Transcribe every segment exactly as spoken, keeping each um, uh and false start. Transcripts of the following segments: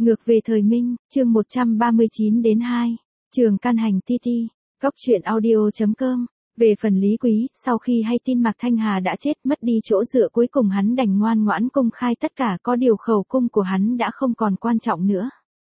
Ngược về thời Minh, chương một trăm ba mươi chín đến hai. Trường Can Hành ti ti. Góc truyện audio chấm com. Về phần Lý Quý, sau khi hay tin Mạc Thanh Hà đã chết mất đi chỗ dựa cuối cùng hắn đành ngoan ngoãn công khai tất cả, có điều khẩu cung của hắn đã không còn quan trọng nữa.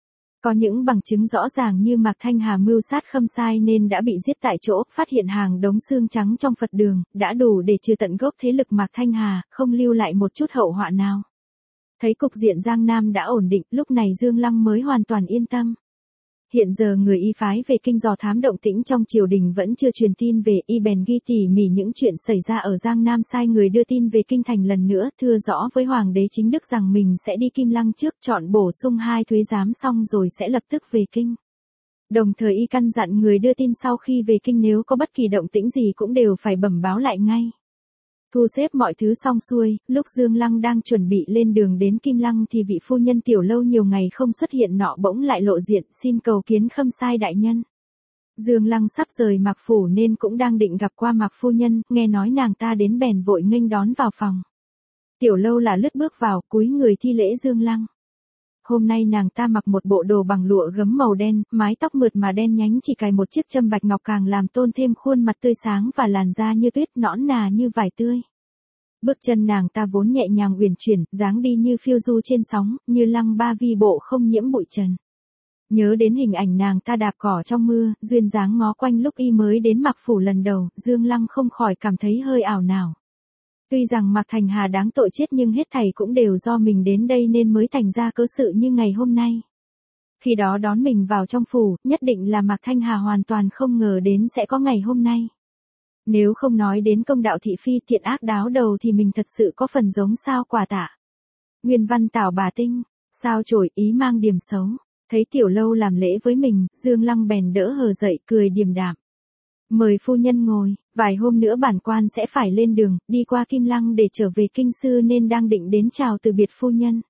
Có những bằng chứng rõ ràng như Mạc Thanh Hà mưu sát Khâm Sai nên đã bị giết tại chỗ, phát hiện hàng đống xương trắng trong Phật đường, đã đủ để trừ tận gốc thế lực Mạc Thanh Hà, không lưu lại một chút hậu họa nào. Thấy cục diện Giang Nam đã ổn định, lúc này Dương Lăng mới hoàn toàn yên tâm. Hiện giờ người Y phái về kinh dò thám động tĩnh trong triều đình vẫn chưa truyền tin về, Y bèn ghi tỉ mỉ những chuyện xảy ra ở Giang Nam, sai người đưa tin về kinh thành lần nữa, thưa rõ với Hoàng đế chính đức rằng mình sẽ đi Kim Lăng trước, chọn bổ sung hai thuế giám xong rồi sẽ lập tức về kinh. Đồng thời Y căn dặn người đưa tin sau khi về kinh nếu có bất kỳ động tĩnh gì cũng đều phải bẩm báo lại ngay. Thu xếp mọi thứ xong xuôi, lúc Dương Lăng đang chuẩn bị lên đường đến Kim Lăng thì vị phu nhân Tiểu Lâu nhiều ngày không xuất hiện nọ bỗng lại lộ diện, xin cầu kiến Khâm Sai đại nhân. Dương Lăng sắp rời Mạc phủ nên cũng đang định gặp qua Mạc phu nhân, nghe nói nàng ta đến bèn vội nghênh đón vào phòng. Tiểu Lâu là lướt bước vào, cúi người thi lễ Dương Lăng. Hôm nay nàng ta mặc một bộ đồ bằng lụa gấm màu đen, mái tóc mượt mà đen nhánh, chỉ cài một chiếc châm bạch ngọc càng làm tôn thêm khuôn mặt tươi sáng và làn da như tuyết, nõn nà như vải tươi. Bước chân nàng ta vốn nhẹ nhàng uyển chuyển, dáng đi như phiêu du trên sóng, như lăng ba vi bộ không nhiễm bụi trần. Nhớ đến hình ảnh nàng ta đạp cỏ trong mưa, duyên dáng ngó quanh lúc Y mới đến Mạc phủ lần đầu, Dương Lăng không khỏi cảm thấy hơi ảo não. Tuy rằng Mạc Thanh Hà đáng tội chết nhưng hết thảy cũng đều do mình đến đây nên mới thành ra cớ sự như ngày hôm nay. Khi đó đón mình vào trong phủ, nhất định là Mạc Thanh Hà hoàn toàn không ngờ đến sẽ có ngày hôm nay. Nếu không nói đến công đạo thị phi thiện ác đáo đầu thì mình thật sự có phần giống sao quả tạ. Nguyên văn tảo bà tinh, sao chổi ý mang điểm xấu. Thấy Tiểu Lâu làm lễ với mình, Dương Lăng bèn đỡ hờ dậy cười điềm đạm. Mời phu nhân ngồi, vài hôm nữa bản quan sẽ phải lên đường, đi qua Kim Lăng để trở về kinh sư nên đang định đến chào từ biệt phu nhân.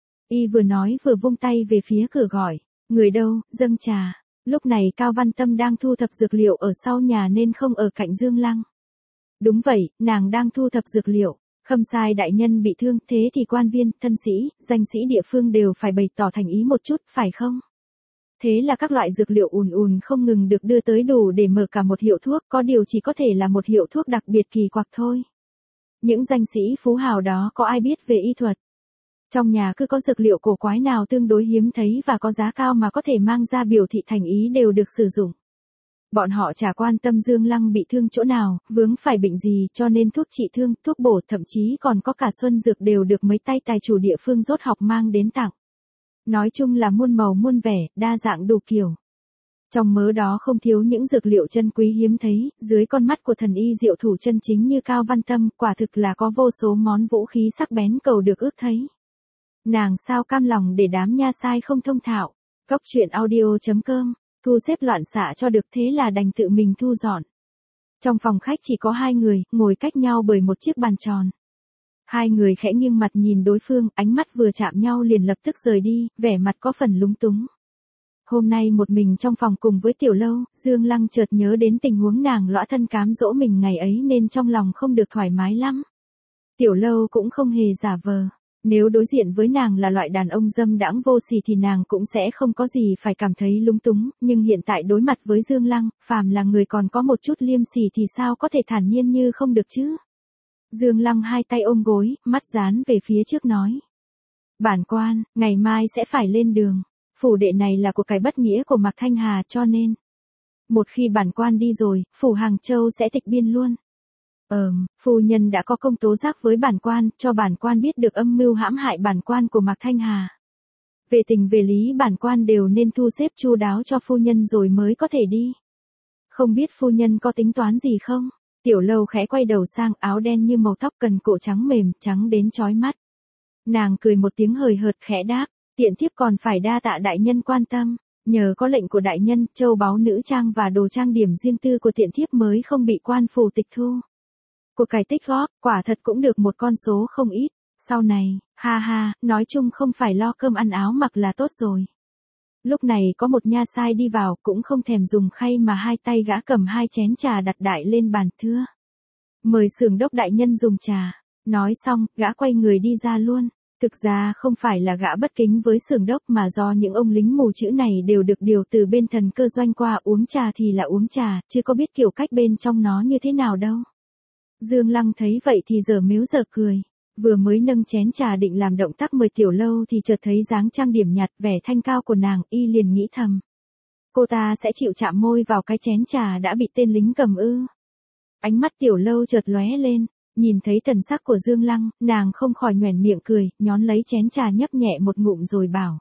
Y vừa nói vừa vung tay về phía cửa gọi, người đâu, dâng trà. Lúc này Cao Văn Tâm đang thu thập dược liệu ở sau nhà nên không ở cạnh Dương Lăng. Đúng vậy, nàng đang thu thập dược liệu. Khâm Sai đại nhân bị thương, thế thì quan viên, thân sĩ, danh sĩ địa phương đều phải bày tỏ thành ý một chút, phải không? Thế là các loại dược liệu ùn ùn không ngừng được đưa tới đủ để mở cả một hiệu thuốc, có điều chỉ có thể là một hiệu thuốc đặc biệt kỳ quặc thôi. Những danh sĩ phú hào đó có ai biết về y thuật? Trong nhà cứ có dược liệu cổ quái nào tương đối hiếm thấy và có giá cao mà có thể mang ra biểu thị thành ý đều được sử dụng. Bọn họ chả quan tâm Dương Lăng bị thương chỗ nào, vướng phải bệnh gì, cho nên thuốc trị thương, thuốc bổ, thậm chí còn có cả xuân dược đều được mấy tay tài chủ địa phương dốt học mang đến tặng. Nói chung là muôn màu muôn vẻ, đa dạng đủ kiểu. Trong mớ đó không thiếu những dược liệu chân quý hiếm thấy, dưới con mắt của thần y diệu thủ chân chính như Cao Văn Tâm, quả thực là có vô số món vũ khí sắc bén cầu được ước thấy. Nàng sao cam lòng để đám nha sai không thông thạo. Góc truyện audio chấm com. Thu xếp loạn xạ cho được thế là đành tự mình thu dọn. Trong phòng khách chỉ có hai người, ngồi cách nhau bởi một chiếc bàn tròn. Hai người khẽ nghiêng mặt nhìn đối phương, ánh mắt vừa chạm nhau liền lập tức rời đi, vẻ mặt có phần lúng túng. Hôm nay một mình trong phòng cùng với Tiểu Lâu, Dương Lăng chợt nhớ đến tình huống nàng lõa thân cám dỗ mình ngày ấy nên trong lòng không được thoải mái lắm. Tiểu Lâu cũng không hề giả vờ. Nếu đối diện với nàng là loại đàn ông dâm đãng vô sỉ thì nàng cũng sẽ không có gì phải cảm thấy lúng túng, nhưng hiện tại đối mặt với Dương Lăng, phàm là người còn có một chút liêm sỉ thì sao có thể thản nhiên như không được chứ. Dương Lăng hai tay ôm gối, mắt dán về phía trước nói. Bản quan, ngày mai sẽ phải lên đường. Phủ đệ này là của cái bất nghĩa của Mạc Thanh Hà cho nên. Một khi bản quan đi rồi, phủ Hàng Châu sẽ tịch biên luôn. Ờm, phu nhân đã có công tố giác với bản quan, cho bản quan biết được âm mưu hãm hại bản quan của Mạc Thanh Hà. Về tình về lý bản quan đều nên thu xếp chu đáo cho phu nhân rồi mới có thể đi. Không biết phu nhân có tính toán gì không? Tiểu Lâu khẽ quay đầu sang, áo đen như màu tóc cần cổ trắng mềm, trắng đến chói mắt. Nàng cười một tiếng hời hợt khẽ đáp, tiện thiếp còn phải đa tạ đại nhân quan tâm. Nhờ có lệnh của đại nhân, châu báu nữ trang và đồ trang điểm riêng tư của tiện thiếp mới không bị quan phủ tịch thu. Của cải tích góp, quả thật cũng được một con số không ít. Sau này, ha ha, nói chung không phải lo cơm ăn áo mặc là tốt rồi. Lúc này có một nha sai đi vào, cũng không thèm dùng khay mà hai tay gã cầm hai chén trà đặt đại lên bàn thưa. Mời xưởng đốc đại nhân dùng trà. Nói xong, gã quay người đi ra luôn. Thực ra không phải là gã bất kính với Xưởng Đốc mà do những ông lính mù chữ này đều được điều từ bên thần cơ doanh qua, uống trà thì là uống trà, chưa có biết kiểu cách bên trong nó như thế nào đâu. Dương Lăng thấy vậy thì giờ mếu giờ cười. Vừa mới nâng chén trà định làm động tác mời Tiểu Lâu thì chợt thấy dáng trang điểm nhạt vẻ thanh cao của nàng, y liền nghĩ thầm. Cô ta sẽ chịu chạm môi vào cái chén trà đã bị tên lính cầm ư. Ánh mắt Tiểu Lâu chợt lóe lên, nhìn thấy thần sắc của Dương Lăng, nàng không khỏi nhoẻn miệng cười, nhón lấy chén trà nhấp nhẹ một ngụm rồi bảo.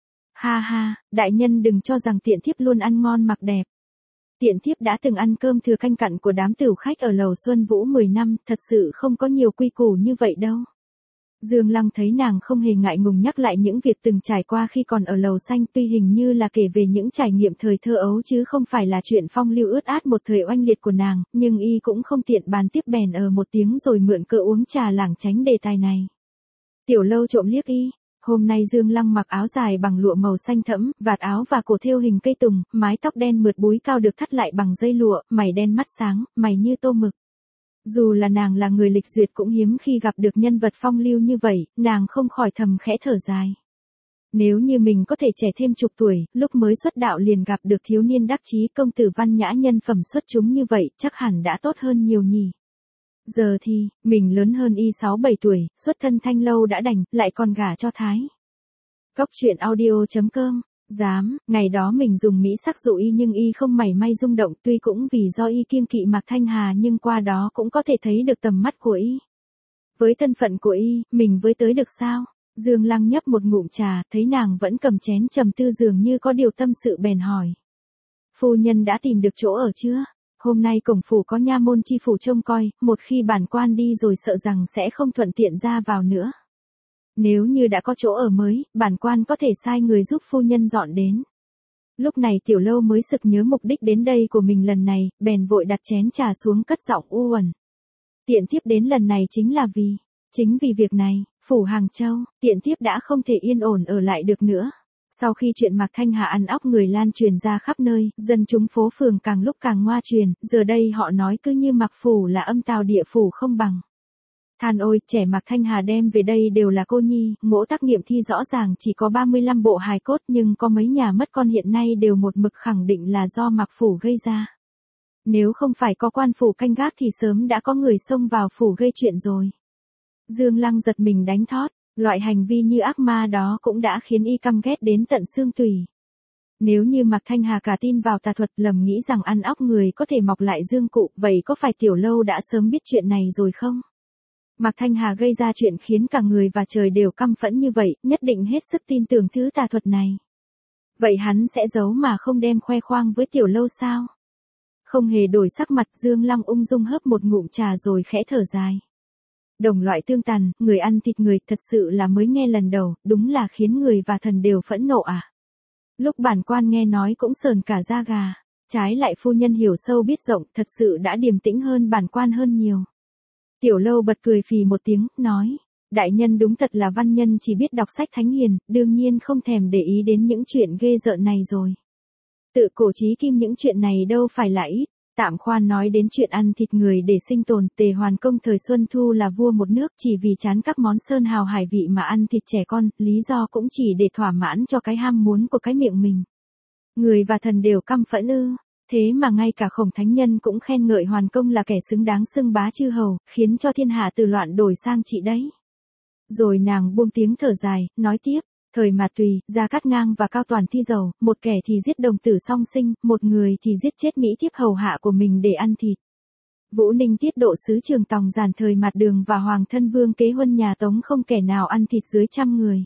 Ha ha, đại nhân đừng cho rằng tiện thiếp luôn ăn ngon mặc đẹp. Tiện thiếp đã từng ăn cơm thừa canh cặn của đám tửu khách ở lầu Xuân Vũ mười năm, thật sự không có nhiều quy củ như vậy đâu. Dương Lăng thấy nàng không hề ngại ngùng nhắc lại những việc từng trải qua khi còn ở lầu xanh, tuy hình như là kể về những trải nghiệm thời thơ ấu chứ không phải là chuyện phong lưu ướt át một thời oanh liệt của nàng, nhưng y cũng không tiện bàn tiếp bèn ở một tiếng rồi mượn cớ uống trà lảng tránh đề tài này. Tiểu Lâu trộm liếc y. Hôm nay Dương Lăng mặc áo dài bằng lụa màu xanh thẫm, vạt áo và cổ thêu hình cây tùng, mái tóc đen mượt búi cao được thắt lại bằng dây lụa, mày đen mắt sáng, mày như tô mực. Dù là nàng là người lịch duyệt cũng hiếm khi gặp được nhân vật phong lưu như vậy, nàng không khỏi thầm khẽ thở dài. Nếu như mình có thể trẻ thêm chục tuổi, lúc mới xuất đạo liền gặp được thiếu niên đắc chí công tử văn nhã nhân phẩm xuất chúng như vậy, chắc hẳn đã tốt hơn nhiều nhỉ. Giờ thì, mình lớn hơn y sáu bảy tuổi, xuất thân thanh lâu đã đành, lại còn gả cho Thái. Góc truyện audio chấm com. Dám, ngày đó mình dùng mỹ sắc dụ y nhưng y không mảy may rung động, tuy cũng vì do y kiêng kỵ Mạc Thanh Hà nhưng qua đó cũng có thể thấy được tầm mắt của y. Với thân phận của y, mình với tới được sao? Dương Lăng nhấp một ngụm trà, thấy nàng vẫn cầm chén trầm tư dường như có điều tâm sự bèn hỏi. Phu nhân đã tìm được chỗ ở chưa? Hôm nay cổng phủ có nha môn chi phủ trông coi, một khi bản quan đi rồi sợ rằng sẽ không thuận tiện ra vào nữa. Nếu như đã có chỗ ở mới, bản quan có thể sai người giúp phu nhân dọn đến. Lúc này Tiểu Lâu mới sực nhớ mục đích đến đây của mình lần này, bèn vội đặt chén trà xuống cất giọng u uẩn. Tiện thiếp đến lần này chính là vì, chính vì việc này, phủ Hàng Châu, tiện thiếp đã không thể yên ổn ở lại được nữa. Sau khi chuyện Mạc Thanh Hà ăn óc người lan truyền ra khắp nơi, dân chúng phố phường càng lúc càng ngoa truyền, giờ đây họ nói cứ như Mạc phủ là âm tào địa phủ không bằng. Than ôi, trẻ Mạc Thanh Hà đem về đây đều là cô nhi, mỗ tác nghiệm thi rõ ràng chỉ có ba mươi lăm bộ hài cốt nhưng có mấy nhà mất con hiện nay đều một mực khẳng định là do Mạc phủ gây ra. Nếu không phải có quan phủ canh gác thì sớm đã có người xông vào phủ gây chuyện rồi. Dương Lăng giật mình đánh thót, loại hành vi như ác ma đó cũng đã khiến y căm ghét đến tận xương tủy. Nếu như Mạc Thanh Hà cả tin vào tà thuật lầm nghĩ rằng ăn óc người có thể mọc lại dương cụ, vậy có phải Tiểu Lâu đã sớm biết chuyện này rồi không? Mạc Thanh Hà gây ra chuyện khiến cả người và trời đều căm phẫn như vậy, nhất định hết sức tin tưởng thứ tà thuật này. Vậy hắn sẽ giấu mà không đem khoe khoang với Tiểu Lâu sao? Không hề đổi sắc mặt, Dương Lăng ung dung hớp một ngụm trà rồi khẽ thở dài. Đồng loại tương tàn, người ăn thịt người, thật sự là mới nghe lần đầu, đúng là khiến người và thần đều phẫn nộ à. Lúc bản quan nghe nói cũng sờn cả da gà, trái lại phu nhân hiểu sâu biết rộng, thật sự đã điềm tĩnh hơn bản quan hơn nhiều. Tiểu Lâu bật cười phì một tiếng, nói, đại nhân đúng thật là văn nhân chỉ biết đọc sách thánh hiền, đương nhiên không thèm để ý đến những chuyện ghê rợn này rồi. Tự cổ chí kim những chuyện này đâu phải là ít. Tạm khoan nói đến chuyện ăn thịt người để sinh tồn, Tề Hoàn Công thời Xuân Thu là vua một nước chỉ vì chán các món sơn hào hải vị mà ăn thịt trẻ con, lý do cũng chỉ để thỏa mãn cho cái ham muốn của cái miệng mình. Người và thần đều căm phẫn ư, thế mà ngay cả Khổng Thánh Nhân cũng khen ngợi Hoàn Công là kẻ xứng đáng xưng bá chư hầu, khiến cho thiên hạ từ loạn đổi sang trị đấy. Rồi nàng buông tiếng thở dài, nói tiếp. Thời Mạt Tùy, Gia Cát Ngang và Cao Toàn Thi Dầu, một kẻ thì giết đồng tử song sinh, một người thì giết chết mỹ thiếp hầu hạ của mình để ăn thịt. Vũ Ninh tiết độ sứ Trường Tòng Giản thời Mạt Đường và Hoàng thân vương kế huân nhà Tống không kẻ nào ăn thịt dưới trăm người.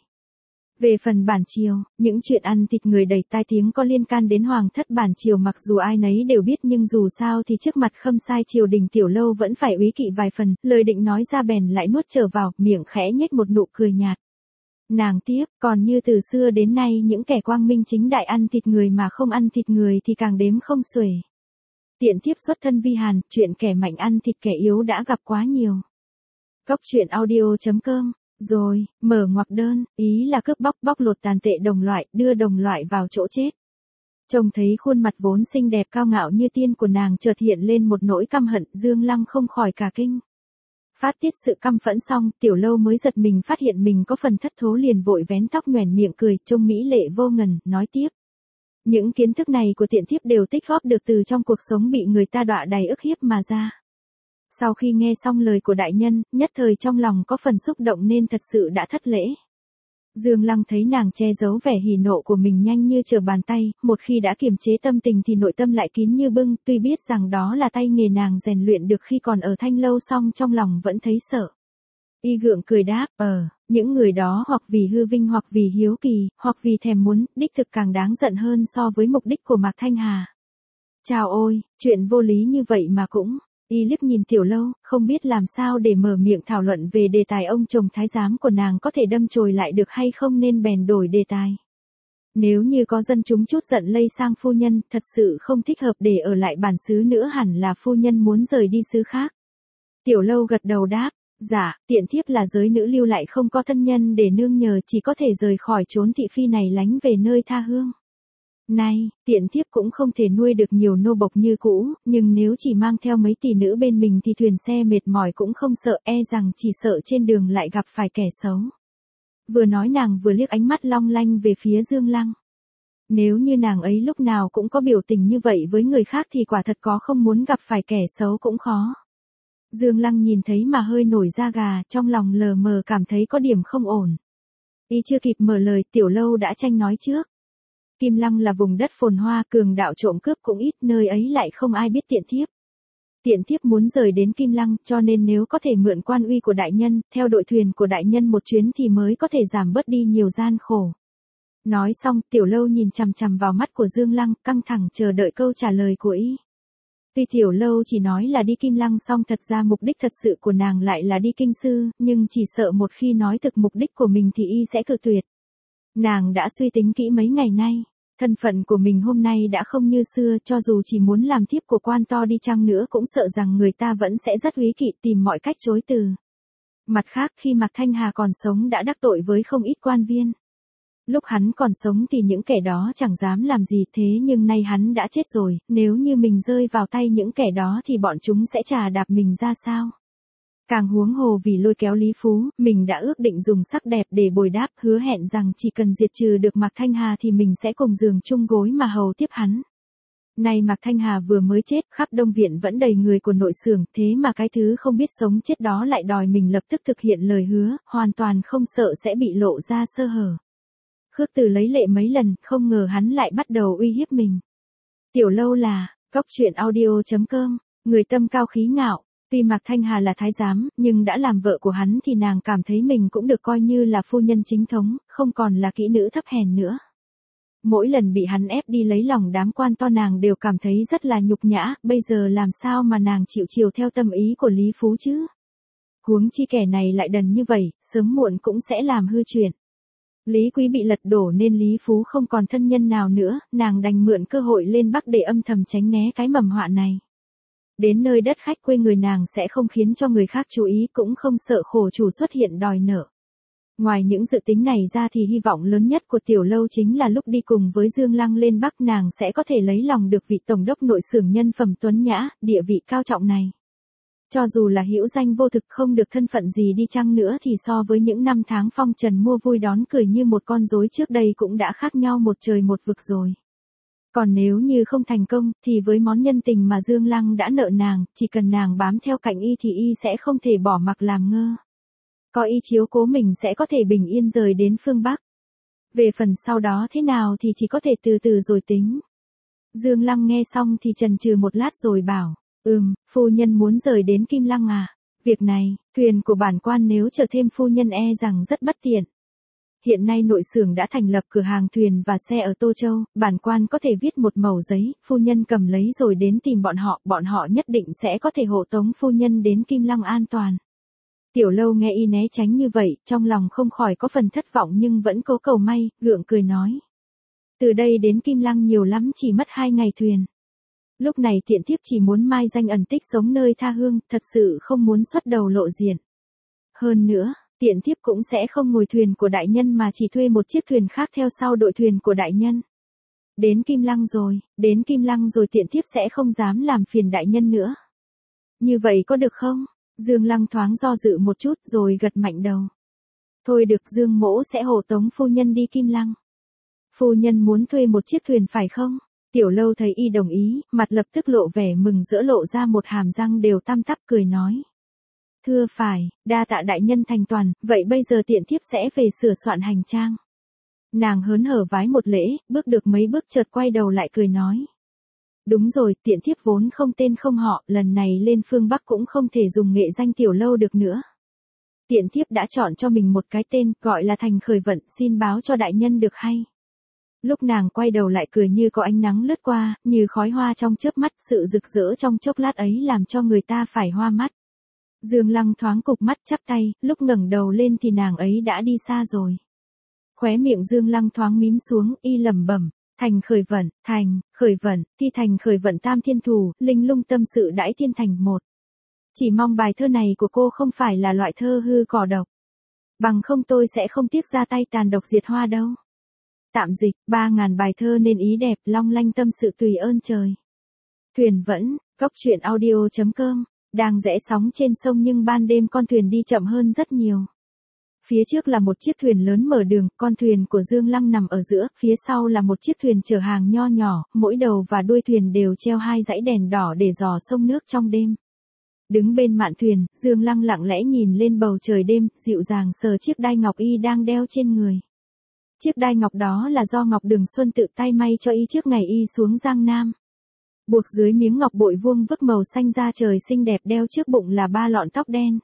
Về phần bản triều, những chuyện ăn thịt người đầy tai tiếng có liên can đến hoàng thất bản triều mặc dù ai nấy đều biết nhưng dù sao thì trước mặt khâm sai triều đình Tiểu Lâu vẫn phải úy kỵ vài phần, lời định nói ra bèn lại nuốt trở vào, miệng khẽ nhếch một nụ cười nhạt. Nàng tiếp, còn như từ xưa đến nay những kẻ quang minh chính đại ăn thịt người mà không ăn thịt người thì càng đếm không xuể. Tiện thiếp xuất thân vi hàn, chuyện kẻ mạnh ăn thịt kẻ yếu đã gặp quá nhiều. Góc truyện audio chấm com, rồi, mở ngoặc đơn, ý là cướp bóc bóc lột tàn tệ đồng loại, đưa đồng loại vào chỗ chết. Trông thấy khuôn mặt vốn xinh đẹp cao ngạo như tiên của nàng chợt hiện lên một nỗi căm hận, Dương Lăng không khỏi cả kinh. Phát tiết sự căm phẫn xong, Tiểu Lâu mới giật mình phát hiện mình có phần thất thố, liền vội vén tóc nhoẻn miệng cười, trông mỹ lệ vô ngần, nói tiếp. Những kiến thức này của tiện thiếp đều tích góp được từ trong cuộc sống bị người ta đọa đầy ức hiếp mà ra. Sau khi nghe xong lời của đại nhân, nhất thời trong lòng có phần xúc động nên thật sự đã thất lễ. Dương Lăng thấy nàng che giấu vẻ hỉ nộ của mình nhanh như trở bàn tay, một khi đã kiềm chế tâm tình thì nội tâm lại kín như bưng, tuy biết rằng đó là tay nghề nàng rèn luyện được khi còn ở Thanh Lâu, song trong lòng vẫn thấy sợ. Y gượng cười đáp, ờ, những người đó hoặc vì hư vinh hoặc vì hiếu kỳ, hoặc vì thèm muốn, đích thực càng đáng giận hơn so với mục đích của Mạc Thanh Hà. Chào ôi, chuyện vô lý như vậy mà cũng... Y liếc nhìn Tiểu Lâu, không biết làm sao để mở miệng thảo luận về đề tài ông chồng thái giám của nàng có thể đâm chồi lại được hay không, nên bèn đổi đề tài. Nếu như có dân chúng chút giận lây sang phu nhân, thật sự không thích hợp để ở lại bản xứ nữa, hẳn là phu nhân muốn rời đi xứ khác. Tiểu Lâu gật đầu đáp, dạ, tiện thiếp là giới nữ lưu lại không có thân nhân để nương nhờ, chỉ có thể rời khỏi chốn thị phi này lánh về nơi tha hương. Này, tiện thiếp cũng không thể nuôi được nhiều nô bộc như cũ, nhưng nếu chỉ mang theo mấy tỷ nữ bên mình thì thuyền xe mệt mỏi cũng không sợ, e rằng chỉ sợ trên đường lại gặp phải kẻ xấu. Vừa nói nàng vừa liếc ánh mắt long lanh về phía Dương Lăng. Nếu như nàng ấy lúc nào cũng có biểu tình như vậy với người khác thì quả thật có không muốn gặp phải kẻ xấu cũng khó. Dương Lăng nhìn thấy mà hơi nổi da gà, trong lòng lờ mờ cảm thấy có điểm không ổn. Y chưa kịp mở lời, Tiểu Lâu đã tranh nói trước. Kim Lăng là vùng đất phồn hoa, cường đạo trộm cướp cũng ít, nơi ấy lại không ai biết tiện thiếp. Tiện thiếp muốn rời đến Kim Lăng, cho nên nếu có thể mượn quan uy của đại nhân, theo đội thuyền của đại nhân một chuyến thì mới có thể giảm bớt đi nhiều gian khổ. Nói xong, Tiểu Lâu nhìn chằm chằm vào mắt của Dương Lăng, căng thẳng chờ đợi câu trả lời của y. Tuy Tiểu Lâu chỉ nói là đi Kim Lăng, song thật ra mục đích thật sự của nàng lại là đi kinh sư, nhưng chỉ sợ một khi nói thực mục đích của mình thì y sẽ cự tuyệt. Nàng đã suy tính kỹ mấy ngày nay, thân phận của mình hôm nay đã không như xưa, cho dù chỉ muốn làm thiếp của quan to đi chăng nữa cũng sợ rằng người ta vẫn sẽ rất úy kỵ, tìm mọi cách chối từ. Mặt khác, khi Mạc Thanh Hà còn sống đã đắc tội với không ít quan viên. Lúc hắn còn sống thì những kẻ đó chẳng dám làm gì, thế nhưng nay hắn đã chết rồi, nếu như mình rơi vào tay những kẻ đó thì bọn chúng sẽ chà đạp mình ra sao? Càng huống hồ vì lôi kéo Lý Phú, mình đã ước định dùng sắc đẹp để bồi đáp, hứa hẹn rằng chỉ cần diệt trừ được Mạc Thanh Hà thì mình sẽ cùng giường chung gối mà hầu tiếp hắn. Nay Mạc Thanh Hà vừa mới chết, khắp Đông Viện vẫn đầy người của nội xưởng, thế mà cái thứ không biết sống chết đó lại đòi mình lập tức thực hiện lời hứa, hoàn toàn không sợ sẽ bị lộ ra sơ hở. Khước Từ lấy lệ mấy lần, không ngờ hắn lại bắt đầu uy hiếp mình. Tiểu Lâu là, cóc truyện audio chấm com, người tâm cao khí ngạo. Tuy Mạc Thanh Hà là thái giám, nhưng đã làm vợ của hắn thì nàng cảm thấy mình cũng được coi như là phu nhân chính thống, không còn là kỹ nữ thấp hèn nữa. Mỗi lần bị hắn ép đi lấy lòng đám quan to nàng đều cảm thấy rất là nhục nhã, bây giờ làm sao mà nàng chịu chiều theo tâm ý của Lý Phú chứ? Huống chi kẻ này lại đần như vậy, sớm muộn cũng sẽ làm hư chuyện. Lý Quý bị lật đổ nên Lý Phú không còn thân nhân nào nữa, nàng đành mượn cơ hội lên Bắc để âm thầm tránh né cái mầm họa này. Đến nơi đất khách quê người nàng sẽ không khiến cho người khác chú ý, cũng không sợ khổ chủ xuất hiện đòi nợ. Ngoài những dự tính này ra thì hy vọng lớn nhất của Tiểu Lâu chính là lúc đi cùng với Dương Lăng lên Bắc nàng sẽ có thể lấy lòng được vị tổng đốc nội xưởng nhân phẩm tuấn nhã, địa vị cao trọng này. Cho dù là hữu danh vô thực, không được thân phận gì đi chăng nữa thì so với những năm tháng phong trần mua vui đón cười như một con rối trước đây cũng đã khác nhau một trời một vực rồi. Còn nếu như không thành công, thì với món nhân tình mà Dương Lăng đã nợ nàng, chỉ cần nàng bám theo cạnh y thì y sẽ không thể bỏ mặc làm ngơ. Có y chiếu cố mình sẽ có thể bình yên rời đến phương Bắc. Về phần sau đó thế nào thì chỉ có thể từ từ rồi tính. Dương Lăng nghe xong thì chần chừ một lát rồi bảo, ừm, phu nhân muốn rời đến Kim Lăng à? Việc này, thuyền của bản quan nếu chở thêm phu nhân e rằng rất bất tiện. Hiện nay nội xưởng đã thành lập cửa hàng thuyền và xe ở Tô Châu, bản quan có thể viết một mẩu giấy, phu nhân cầm lấy rồi đến tìm bọn họ, bọn họ nhất định sẽ có thể hộ tống phu nhân đến Kim Lăng an toàn. Tiểu Lâu nghe y né tránh như vậy, trong lòng không khỏi có phần thất vọng nhưng vẫn cố cầu may, gượng cười nói. Từ đây đến Kim Lăng nhiều lắm chỉ mất hai ngày thuyền. Lúc này tiện thiếp chỉ muốn mai danh ẩn tích sống nơi tha hương, thật sự không muốn xuất đầu lộ diện. Hơn nữa, tiện thiếp cũng sẽ không ngồi thuyền của đại nhân mà chỉ thuê một chiếc thuyền khác theo sau đội thuyền của đại nhân. Đến Kim Lăng rồi, đến Kim Lăng rồi tiện thiếp sẽ không dám làm phiền đại nhân nữa. Như vậy có được không? Dương Lăng thoáng do dự một chút rồi gật mạnh đầu. Thôi được, Dương mỗ sẽ hộ tống phu nhân đi Kim Lăng. Phu nhân muốn thuê một chiếc thuyền phải không? Tiểu Lâu thấy y đồng ý, mặt lập tức lộ vẻ mừng rỡ, lộ ra một hàm răng đều tăm tắp cười nói. Thưa phải, đa tạ đại nhân thành toàn, vậy bây giờ tiện thiếp sẽ về sửa soạn hành trang. Nàng hớn hở vái một lễ, bước được mấy bước chợt quay đầu lại cười nói. Đúng rồi, tiện thiếp vốn không tên không họ, lần này lên phương Bắc cũng không thể dùng nghệ danh Tiểu Lâu được nữa. Tiện thiếp đã chọn cho mình một cái tên, gọi là Thành Khởi Vận, xin báo cho đại nhân được hay. Lúc nàng quay đầu lại cười như có ánh nắng lướt qua, như khói hoa trong chớp mắt, sự rực rỡ trong chốc lát ấy làm cho người ta phải hoa mắt. Dương Lăng thoáng cụp mắt chắp tay, lúc ngẩng đầu lên thì nàng ấy đã đi xa rồi. Khóe miệng Dương Lăng thoáng mím xuống, y lẩm bẩm, Thành Khởi Vận, Thành, Khởi Vận, thi Thành Khởi Vận tam thiên thủ, linh lung tâm sự đãi thiên thành một. Chỉ mong bài thơ này của cô không phải là loại thơ hư cỏ độc. Bằng không tôi sẽ không tiếc ra tay tàn độc diệt hoa đâu. Tạm dịch, ba ngàn bài thơ nên ý đẹp, long lanh tâm sự tùy ơn trời. Thuyền vẫn, góc truyện audio chấm com, đang rẽ sóng trên sông nhưng ban đêm con thuyền đi chậm hơn rất nhiều. Phía trước là một chiếc thuyền lớn mở đường, con thuyền của Dương Lăng nằm ở giữa, phía sau là một chiếc thuyền chở hàng nho nhỏ, mỗi đầu và đuôi thuyền đều treo hai dãy đèn đỏ để dò sông nước trong đêm. Đứng bên mạn thuyền, Dương Lăng lặng lẽ nhìn lên bầu trời đêm, dịu dàng sờ chiếc đai ngọc y đang đeo trên người. Chiếc đai ngọc đó là do Ngọc Đường Xuân tự tay may cho y trước ngày y xuống Giang Nam. Buộc dưới miếng ngọc bội vuông vức màu xanh da trời xinh đẹp, đeo trước bụng là ba lọn tóc đen.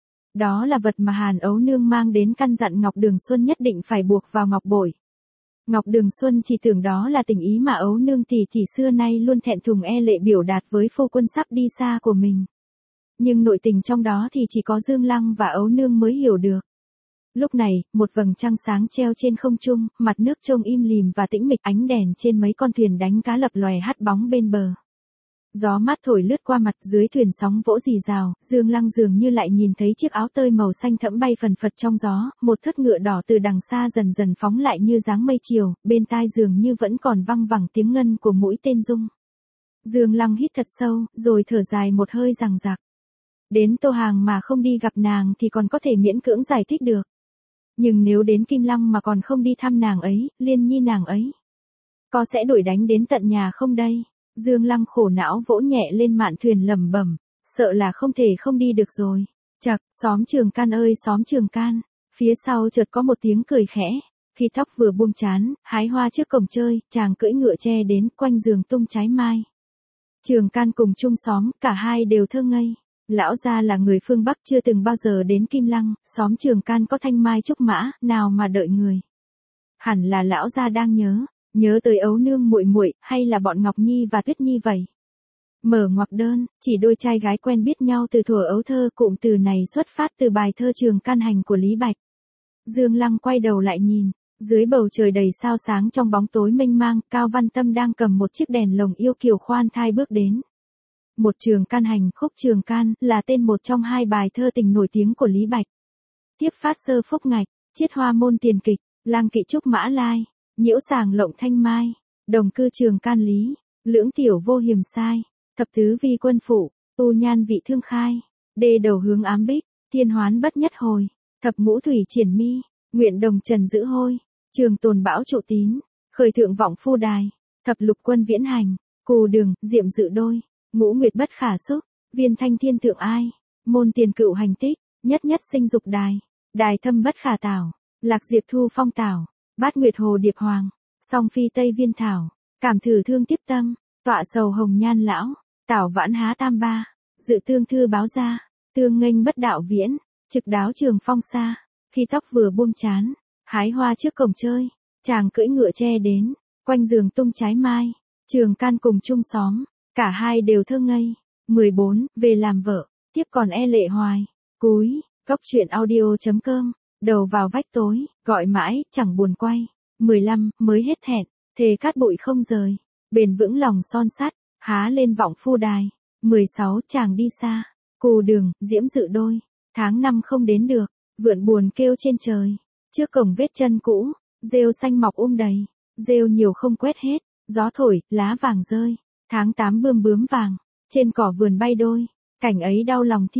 Đó là vật mà Hàn Ấu Nương mang đến căn dặn Ngọc Đường Xuân nhất định phải buộc vào ngọc bội. Ngọc Đường Xuân chỉ tưởng đó là tình ý mà Ấu Nương tỷ tỷ xưa nay luôn thẹn thùng e lệ biểu đạt với phu quân sắp đi xa của mình. Nhưng nội tình trong đó thì chỉ có Dương Lăng và Ấu Nương mới hiểu được. Lúc này, một vầng trăng sáng treo trên không trung, mặt nước trông im lìm và tĩnh mịch, ánh đèn trên mấy con thuyền đánh cá lập lòe hắt bóng bên bờ. Gió mát thổi lướt qua mặt, dưới thuyền sóng vỗ rì rào, Dương Lăng dường như lại nhìn thấy chiếc áo tơi màu xanh thẫm bay phần phật trong gió, một thớt ngựa đỏ từ đằng xa dần dần phóng lại như dáng mây chiều, bên tai dường như vẫn còn văng vẳng tiếng ngân của mũi tên Dung. Dương Lăng hít thật sâu, rồi thở dài một hơi rằng rạc. Đến Tô Hàng mà không đi gặp nàng thì còn có thể miễn cưỡng giải thích được. Nhưng nếu đến Kim Lăng mà còn không đi thăm nàng ấy, Liên Nhi nàng ấy, có sẽ đuổi đánh đến tận nhà không đây? Dương Lăng khổ não vỗ nhẹ lên mạn thuyền lẩm bẩm, sợ là không thể không đi được rồi. Chậc, xóm Trường Can ơi xóm Trường Can. Phía sau chợt có một tiếng cười khẽ. Khi tóc vừa buông chán, hái hoa trước cổng chơi, chàng cưỡi ngựa tre đến, quanh giường tung trái mai. Trường Can cùng chung xóm, cả hai đều thơ ngây. Lão gia là người phương Bắc chưa từng bao giờ đến Kim Lăng, xóm Trường Can có thanh mai trúc mã, nào mà đợi người. Hẳn là lão gia đang nhớ, nhớ tới Ấu Nương muội muội, hay là bọn Ngọc Nhi và Tuyết Nhi vậy. Mở ngoặc đơn, chỉ đôi trai gái quen biết nhau từ thuở ấu thơ, cụm từ này xuất phát từ bài thơ Trường Can Hành của Lý Bạch. Dương Lăng quay đầu lại nhìn, dưới bầu trời đầy sao sáng trong bóng tối mênh mang, Cao Văn Tâm đang cầm một chiếc đèn lồng yêu kiều khoan thai bước đến. Một Trường Can Hành, khúc Trường Can, là tên một trong hai bài thơ tình nổi tiếng của Lý Bạch. Tiếp phát sơ phúc ngạch, chiết hoa môn tiền kịch, lang kỵ trúc mã lai, nhiễu sàng lộng thanh mai, đồng cư Trường Can lý, lưỡng tiểu vô hiểm sai, thập tứ vi quân phụ, tu nhan vị thương khai, đê đầu hướng ám bích, thiên hoán bất nhất hồi, thập ngũ thủy triển mi, nguyện đồng trần giữ hôi, trường tồn bão trụ tín, khởi thượng vọng phu đài, thập lục quân viễn hành, cù đường, diệm dự đôi. Ngũ nguyệt bất khả xúc, viên thanh thiên thượng ai, môn tiền cựu hành tích, nhất nhất sinh dục đài, đài thâm bất khả tảo, lạc diệp thu phong tảo, bát nguyệt hồ điệp hoàng, song phi tây viên thảo, cảm thử thương tiếp tâm, tọa sầu hồng nhan lão, tảo vãn há tam ba, dự tương thư báo ra, tương nghênh bất đạo viễn, trực đáo trường phong xa, khi tóc vừa buông chán, hái hoa trước cổng chơi, chàng cưỡi ngựa tre đến, quanh giường tung trái mai, Trường Can cùng chung xóm. Cả hai đều thơ ngây. mười bốn, về làm vợ, tiếp còn e lệ hoài. Cúi, góc truyện audio chấm com, đầu vào vách tối, gọi mãi, chẳng buồn quay. mười lăm, mới hết thẹn, thề cát bụi không rời. Bền vững lòng son sắt, há lên vọng phu đài. mười sáu, chàng đi xa. Cù đường, diễm dự đôi. Tháng năm không đến được, vượn buồn kêu trên trời. Trước cổng vết chân cũ, rêu xanh mọc um đầy. Rêu nhiều không quét hết, gió thổi, lá vàng rơi. Tháng tám bươm bướm vàng, trên cỏ vườn bay đôi, cảnh ấy đau lòng tiếp,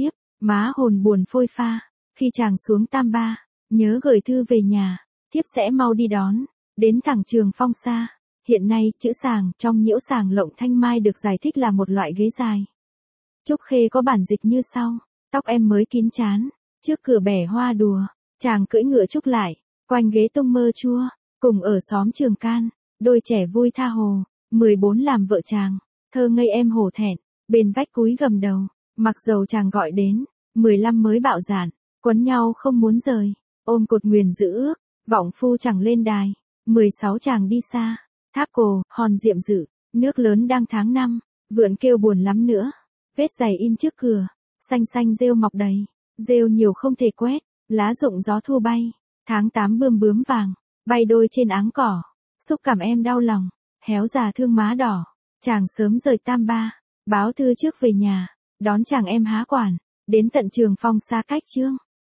Má hồn buồn phôi pha, khi chàng xuống Tam Ba, nhớ gửi thư về nhà, thiếp sẽ mau đi đón, đến thẳng Trường Phong xa. Hiện nay, chữ sàng trong nhiễu sàng lộng thanh mai được giải thích là một loại ghế dài. Trúc Khê có bản dịch như sau, tóc em mới kín trán, trước cửa bẻ hoa đùa, chàng cưỡi ngựa trúc lại, quanh ghế tung mơ chua, cùng ở xóm Trường Can, đôi trẻ vui tha hồ, mười bốn làm vợ chàng, thơ ngây em hổ thẹn, bên vách cúi gầm đầu, mặc dầu chàng gọi đến, mười lăm mới bạo dạn, quấn nhau không muốn rời, ôm cột nguyền giữ ước, vọng phu chẳng lên đài, mười sáu chàng đi xa, tháp cổ, hòn diệm dự, nước lớn đang tháng năm, vượn kêu buồn lắm nữa, vết giày in trước cửa, xanh xanh rêu mọc đầy, rêu nhiều không thể quét, lá rụng gió thu bay, tháng tám bươm bướm vàng, bay đôi trên áng cỏ, xúc cảm em đau lòng, héo già thương má đỏ, chàng sớm rời Tam Ba, báo thư trước về nhà, đón chàng em há quản, đến tận Trường Phong xa cách chương.